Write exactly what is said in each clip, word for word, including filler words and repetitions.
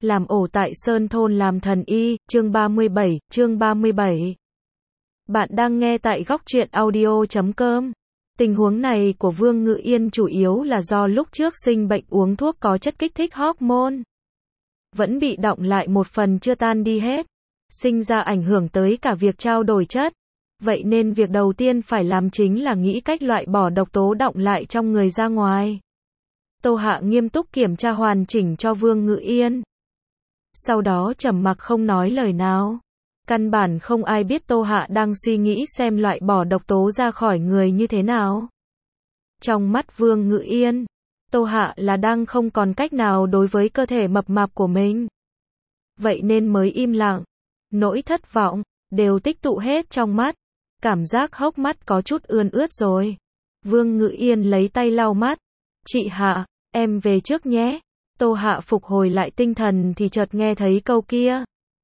Làm ổ tại Sơn Thôn làm thần y, chương ba mươi bảy, chương ba mươi bảy. Bạn đang nghe tại góc truyện audio chấm com. Tình huống này của Vương Ngự Yên chủ yếu là do lúc trước sinh bệnh uống thuốc có chất kích thích hormone. Vẫn bị đọng lại một phần chưa tan đi hết. Sinh ra ảnh hưởng tới cả việc trao đổi chất. Vậy nên việc đầu tiên phải làm chính là nghĩ cách loại bỏ độc tố đọng lại trong người ra ngoài. Tô Hạ nghiêm túc kiểm tra hoàn chỉnh cho Vương Ngự Yên. Sau đó trầm mặc không nói lời nào. Căn bản không ai biết Tô Hạ đang suy nghĩ xem loại bỏ độc tố ra khỏi người như thế nào. Trong mắt Vương Ngự Yên, Tô Hạ là đang không còn cách nào đối với cơ thể mập mạp của mình. Vậy nên mới im lặng. Nỗi thất vọng đều tích tụ hết trong mắt. Cảm giác hốc mắt có chút ươn ướt rồi. Vương Ngự Yên lấy tay lau mắt. Chị Hạ, em về trước nhé. Tô Hạ phục hồi lại tinh thần thì chợt nghe thấy câu kia.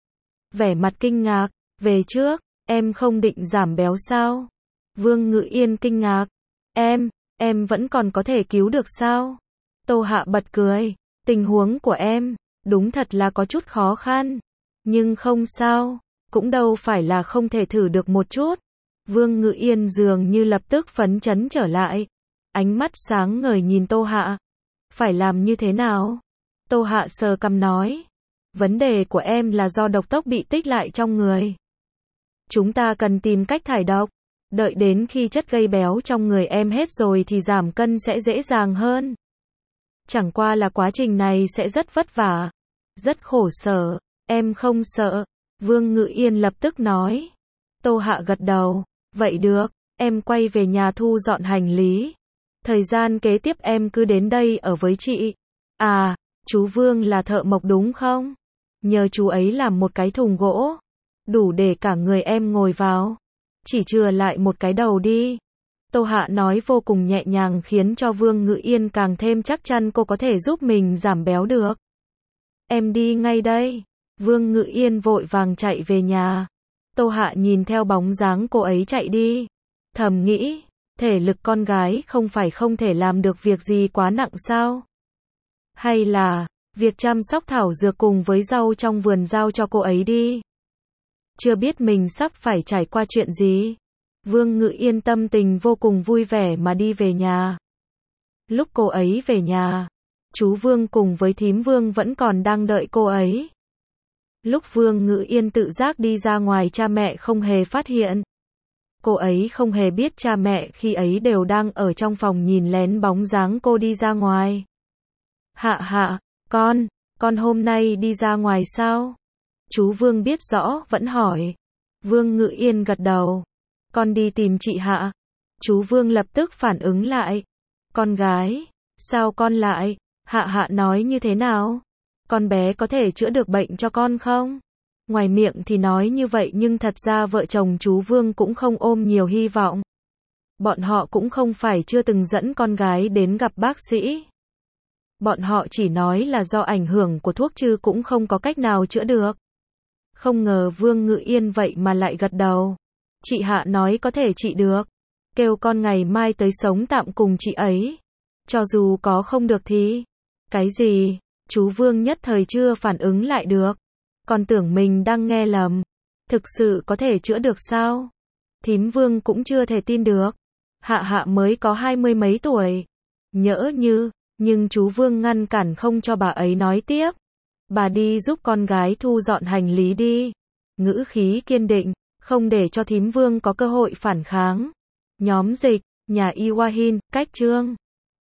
Vẻ mặt kinh ngạc, về trước, em không định giảm béo sao? Vương Ngự Yên kinh ngạc, em, em vẫn còn có thể cứu được sao? Tô Hạ bật cười, tình huống của em, đúng thật là có chút khó khăn, nhưng không sao, cũng đâu phải là không thể thử được một chút. Vương Ngự Yên dường như lập tức phấn chấn trở lại, ánh mắt sáng ngời nhìn Tô Hạ. Phải làm như thế nào? Tô Hạ sờ cằm nói. Vấn đề của em là do độc tố bị tích lại trong người. Chúng ta cần tìm cách thải độc. Đợi đến khi chất gây béo trong người em hết rồi thì giảm cân sẽ dễ dàng hơn. Chẳng qua là quá trình này sẽ rất vất vả. Rất khổ sở. Em không sợ. Vương Ngự Yên lập tức nói. Tô Hạ gật đầu. Vậy được, em quay về nhà thu dọn hành lý. Thời gian kế tiếp em cứ đến đây ở với chị. À, chú Vương là thợ mộc đúng không? Nhờ chú ấy làm một cái thùng gỗ. Đủ để cả người em ngồi vào. Chỉ chừa lại một cái đầu đi. Tô Hạ nói vô cùng nhẹ nhàng khiến cho Vương Ngự Yên càng thêm chắc chắn cô có thể giúp mình giảm béo được. Em đi ngay đây. Vương Ngự Yên vội vàng chạy về nhà. Tô Hạ nhìn theo bóng dáng cô ấy chạy đi. Thầm nghĩ, thể lực con gái không phải không thể làm được việc gì quá nặng sao? Hay là, việc chăm sóc thảo dược cùng với rau trong vườn giao cho cô ấy đi. Chưa biết mình sắp phải trải qua chuyện gì. Vương Ngự Yên tâm tình vô cùng vui vẻ mà đi về nhà. Lúc cô ấy về nhà, chú Vương cùng với thím Vương vẫn còn đang đợi cô ấy. Lúc Vương Ngự Yên tự giác đi ra ngoài cha mẹ không hề phát hiện. Cô ấy không hề biết cha mẹ khi ấy đều đang ở trong phòng nhìn lén bóng dáng cô đi ra ngoài. Hạ Hạ, con, con hôm nay đi ra ngoài sao? Chú Vương biết rõ vẫn hỏi. Vương Ngự Yên gật đầu. Con đi tìm chị Hạ. Chú Vương lập tức phản ứng lại. Con gái, sao con lại? Hạ Hạ nói như thế nào? Con bé có thể chữa được bệnh cho con không? Ngoài miệng thì nói như vậy nhưng thật ra vợ chồng chú Vương cũng không ôm nhiều hy vọng. Bọn họ cũng không phải chưa từng dẫn con gái đến gặp bác sĩ. Bọn họ chỉ nói là do ảnh hưởng của thuốc chứ cũng không có cách nào chữa được. Không ngờ Vương Ngự Yên vậy mà lại gật đầu. Chị Hạ nói có thể trị được. Kêu con ngày mai tới sống tạm cùng chị ấy. Cho dù có không được thì... Cái gì? Chú Vương nhất thời chưa phản ứng lại được. Còn tưởng mình đang nghe lầm. Thực sự có thể chữa được sao? Thím Vương cũng chưa thể tin được. Hạ Hạ mới có hai mươi mấy tuổi. Nhỡ như... Nhưng chú Vương ngăn cản không cho bà ấy nói tiếp. Bà đi giúp con gái thu dọn hành lý đi. Ngữ khí kiên định, không để cho thím Vương có cơ hội phản kháng. Nhóm dịch, nhà Y Hoa Hin, cách chương.